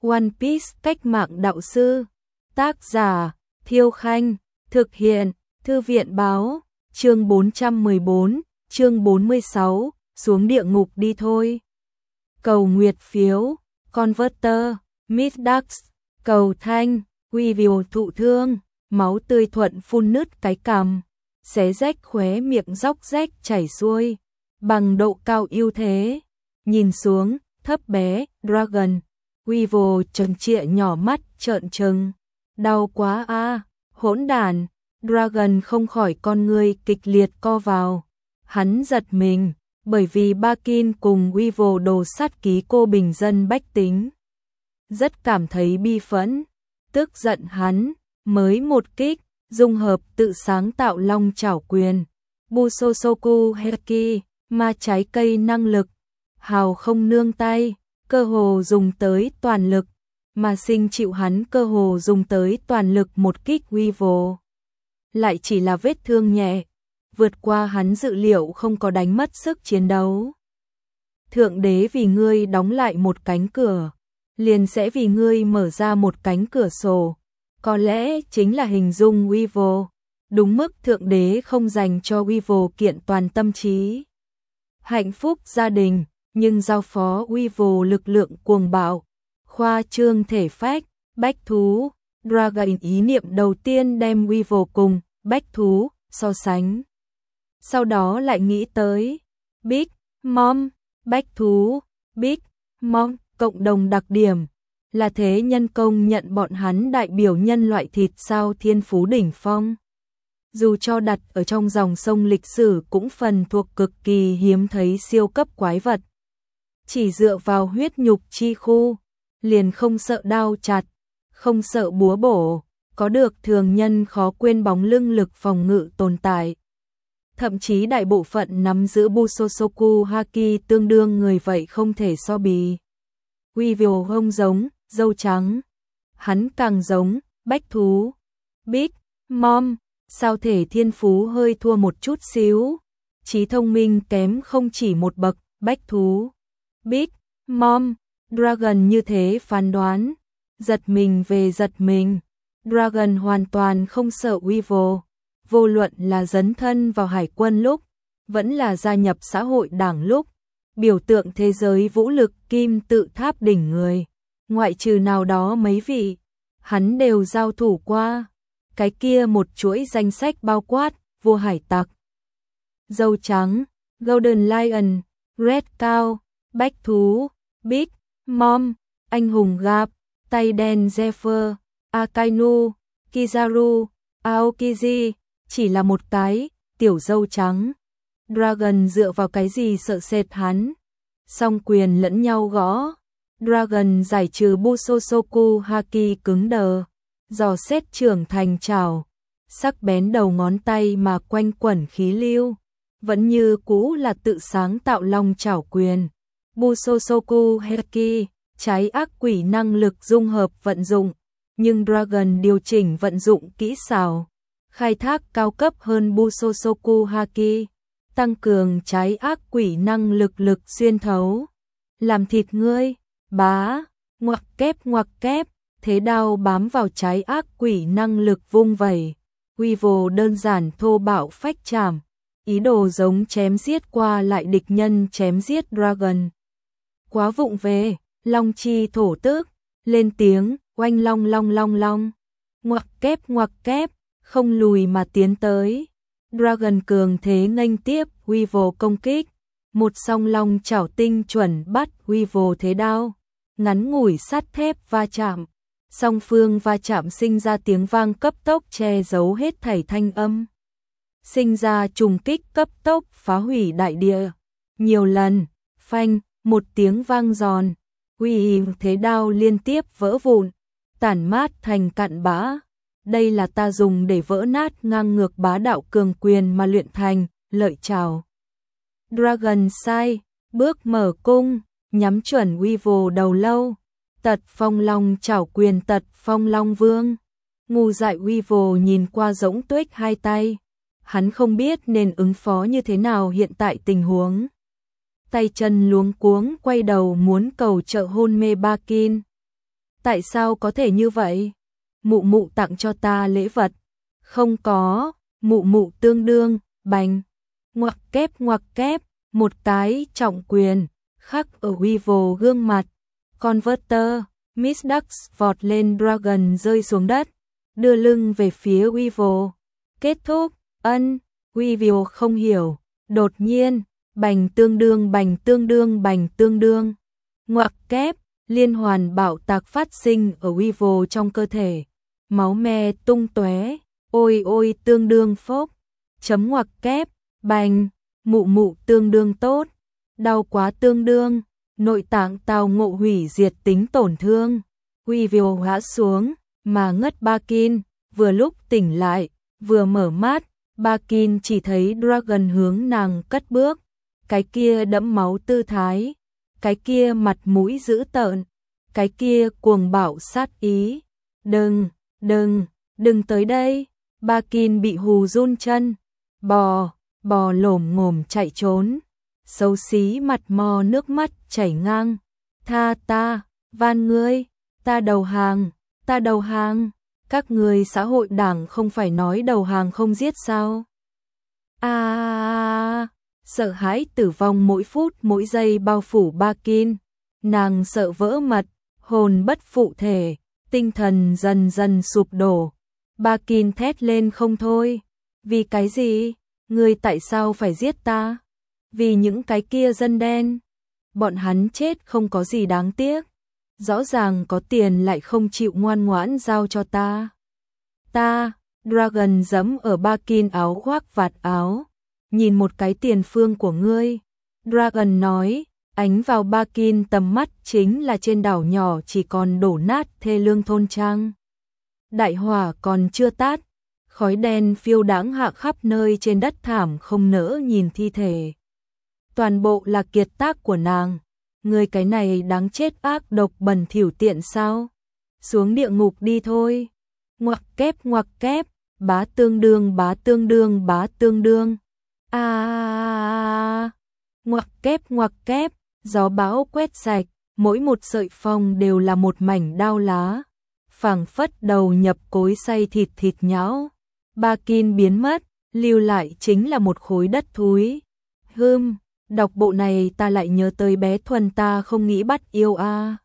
One Piece cách mạng đạo sư. Tác giả Thiêu Khanh. Thực hiện Thư viện Báo. Chương 414, chương 46, xuống địa ngục đi thôi. Cầu nguyệt phiếu, Converter, Midax, cầu thanh, Weevil thụ thương, máu tươi thuận phun nứt cái cằm, xé rách khóe miệng róc rách chảy xuôi, bằng độ cao ưu thế. Nhìn xuống, thấp bé, Dragon, Weevil trừng trịa nhỏ mắt trợn trừng. Đau quá a, hỗn đản. Dragon không khỏi con ngươi kịch liệt co vào. Hắn giật mình, bởi vì Bakin cùng Weevil đồ sát ký cô bình dân bách tính. Rất cảm thấy bi phẫn, tức giận hắn, mới một kích, dung hợp tự sáng tạo long chảo quyền. Busosoku Heki, ma trái cây năng lực, hào không nương tay, cơ hồ dùng tới toàn lực, mà sinh chịu hắn cơ hồ dùng tới toàn lực một kích Weevil. Lại chỉ là vết thương nhẹ, vượt qua hắn dự liệu không có đánh mất sức chiến đấu. Thượng đế vì ngươi đóng lại một cánh cửa, liền sẽ vì ngươi mở ra một cánh cửa sổ. Có lẽ chính là hình dung Weevil, đúng mức thượng đế không dành cho Weevil kiện toàn tâm trí. Hạnh phúc gia đình, nhưng giao phó Weevil lực lượng cuồng bạo, khoa trương thể phách, bách thú. Dragon ý niệm đầu tiên đem Weevil cùng bách thú so sánh. Sau đó lại nghĩ tới Big Mom, bách thú, Big Mom cộng đồng đặc điểm là thế nhân công nhận bọn hắn đại biểu nhân loại thịt sao thiên phú đỉnh phong. Dù cho đặt ở trong dòng sông lịch sử cũng phần thuộc cực kỳ hiếm thấy siêu cấp quái vật. Chỉ dựa vào huyết nhục chi khu, liền không sợ đao chặt, không sợ búa bổ, có được thường nhân khó quên bóng lưng lực phòng ngự tồn tại. Thậm chí đại bộ phận nắm giữ Busosoku Haki tương đương người vậy không thể so bì. Weevil không giống, dâu trắng. Hắn càng giống, bách thú. Big Mom, sao thể thiên phú hơi thua một chút xíu. Trí thông minh kém không chỉ một bậc, bách thú. Big Mom, Dragon như thế phán đoán. Giật mình về giật mình. Dragon hoàn toàn không sợ Weevil. Vô luận là dấn thân vào hải quân lúc, vẫn là gia nhập xã hội đảng lúc, biểu tượng thế giới vũ lực kim tự tháp đỉnh người, ngoại trừ nào đó mấy vị, hắn đều giao thủ qua. Cái kia một chuỗi danh sách bao quát, vua hải tặc, dâu trắng, Golden Lion, Red Cow, bách thú, Big Mom, anh hùng Gap, tay đen Zephyr, Akainu, Kizaru, Aokiji, chỉ là một cái, tiểu dâu trắng. Dragon dựa vào cái gì sợ sệt hắn? Song quyền lẫn nhau gõ. Dragon giải trừ Busosoku Haki cứng đờ, dò xét trưởng thành trảo, sắc bén đầu ngón tay mà quanh quẩn khí lưu, vẫn như cũ là tự sáng tạo long chảo quyền. Busosoku Haki, trái ác quỷ năng lực dung hợp vận dụng, nhưng Dragon điều chỉnh vận dụng kỹ xảo, khai thác cao cấp hơn Busosoku Haki, tăng cường trái ác quỷ năng lực xuyên thấu, làm thịt ngươi, bá, ngoặc kép, thế đao bám vào trái ác quỷ năng lực vung vẩy. Weevil đơn giản thô bạo phách chạm, ý đồ giống chém giết qua lại địch nhân chém giết Dragon. Quá vụng về, long chi thổ tước, lên tiếng, oanh long long long long, ngoặc kép, không lùi mà tiến tới. Dragon cường thế nghênh tiếp Weevil công kích, một song long chảo tinh chuẩn bắt Weevil thế đao, ngắn ngủi sắt thép va chạm, song phương va chạm sinh ra tiếng vang cấp tốc che giấu hết thảy thanh âm, sinh ra trùng kích cấp tốc phá hủy đại địa. Nhiều lần, phanh, một tiếng vang giòn, Weevil thế đao liên tiếp vỡ vụn, tản mát thành cặn bã. Đây là ta dùng để vỡ nát ngang ngược bá đạo cường quyền mà luyện thành, lợi trảo. Dragon sai, bước mở cung, nhắm chuẩn Weevil đầu lâu, tật phong long chảo quyền tật phong long vương. Ngu dại Weevil nhìn qua rỗng tuếch hai tay, hắn không biết nên ứng phó như thế nào hiện tại tình huống. Tay chân luống cuống quay đầu muốn cầu trợ hôn mê Bakin. Tại sao có thể như vậy? Mụ mụ tặng cho ta lễ vật. Không có, mụ mụ tương đương, bành. Ngoặc kép, một cái trọng quyền, khắc ở Weevil gương mặt. Converter, Miss Ducks vọt lên Dragon rơi xuống đất, đưa lưng về phía Weevil. Kết thúc, Weevil không hiểu, đột nhiên, bành tương đương. Ngoặc kép, liên hoàn bạo tạc phát sinh ở Weevil trong cơ thể. Máu me tung tóe, ôi tương đương phốc. Chấm ngoặc kép, bành, mụ mụ tương đương tốt. Đau quá tương đương, nội tạng tao ngộ hủy diệt tính tổn thương. Weevil ngã xuống, mà ngất Bakin, vừa lúc tỉnh lại, vừa mở mắt, Bakin chỉ thấy Dragon hướng nàng cất bước. Cái kia đẫm máu tư thái, cái kia mặt mũi dữ tợn, cái kia cuồng bạo sát ý. Đừng tới đây. Bakin bị hù run chân, bò lổm ngổm chạy trốn. Xấu xí mặt mò nước mắt chảy ngang. Tha ta, van ngươi, ta đầu hàng. Các người xã hội đảng không phải nói đầu hàng không giết sao? Sợ hãi tử vong mỗi phút mỗi giây bao phủ Bakin. Nàng sợ vỡ mật, hồn bất phụ thể, tinh thần dần dần sụp đổ. Bakin thét lên không thôi. Vì cái gì? Ngươi tại sao phải giết ta? Vì những cái kia dân đen. Bọn hắn chết không có gì đáng tiếc. Rõ ràng có tiền lại không chịu ngoan ngoãn giao cho ta. Dragon giẫm ở Bakin áo khoác vạt áo. Nhìn một cái tiền phương của ngươi. Dragon nói, ánh vào Bakin tầm mắt chính là trên đảo nhỏ chỉ còn đổ nát thê lương thôn trang. Đại hỏa còn chưa tắt, khói đen phiêu đãng hạ khắp nơi trên đất thảm không nỡ nhìn thi thể. Toàn bộ là kiệt tác của nàng. Người cái này đáng chết ác độc bẩn thỉu tiện sao? Xuống địa ngục đi thôi. Ngoặc kép, bá tương đương. Ngoặc kép, gió bão quét sạch, mỗi một sợi phong đều là một mảnh đao lá. Phảng phất đầu nhập cối xay thịt nhão. Bakin biến mất, lưu lại chính là một khối đất thúi. Đọc bộ này ta lại nhớ tới bé Thuần ta không nghĩ bắt yêu a.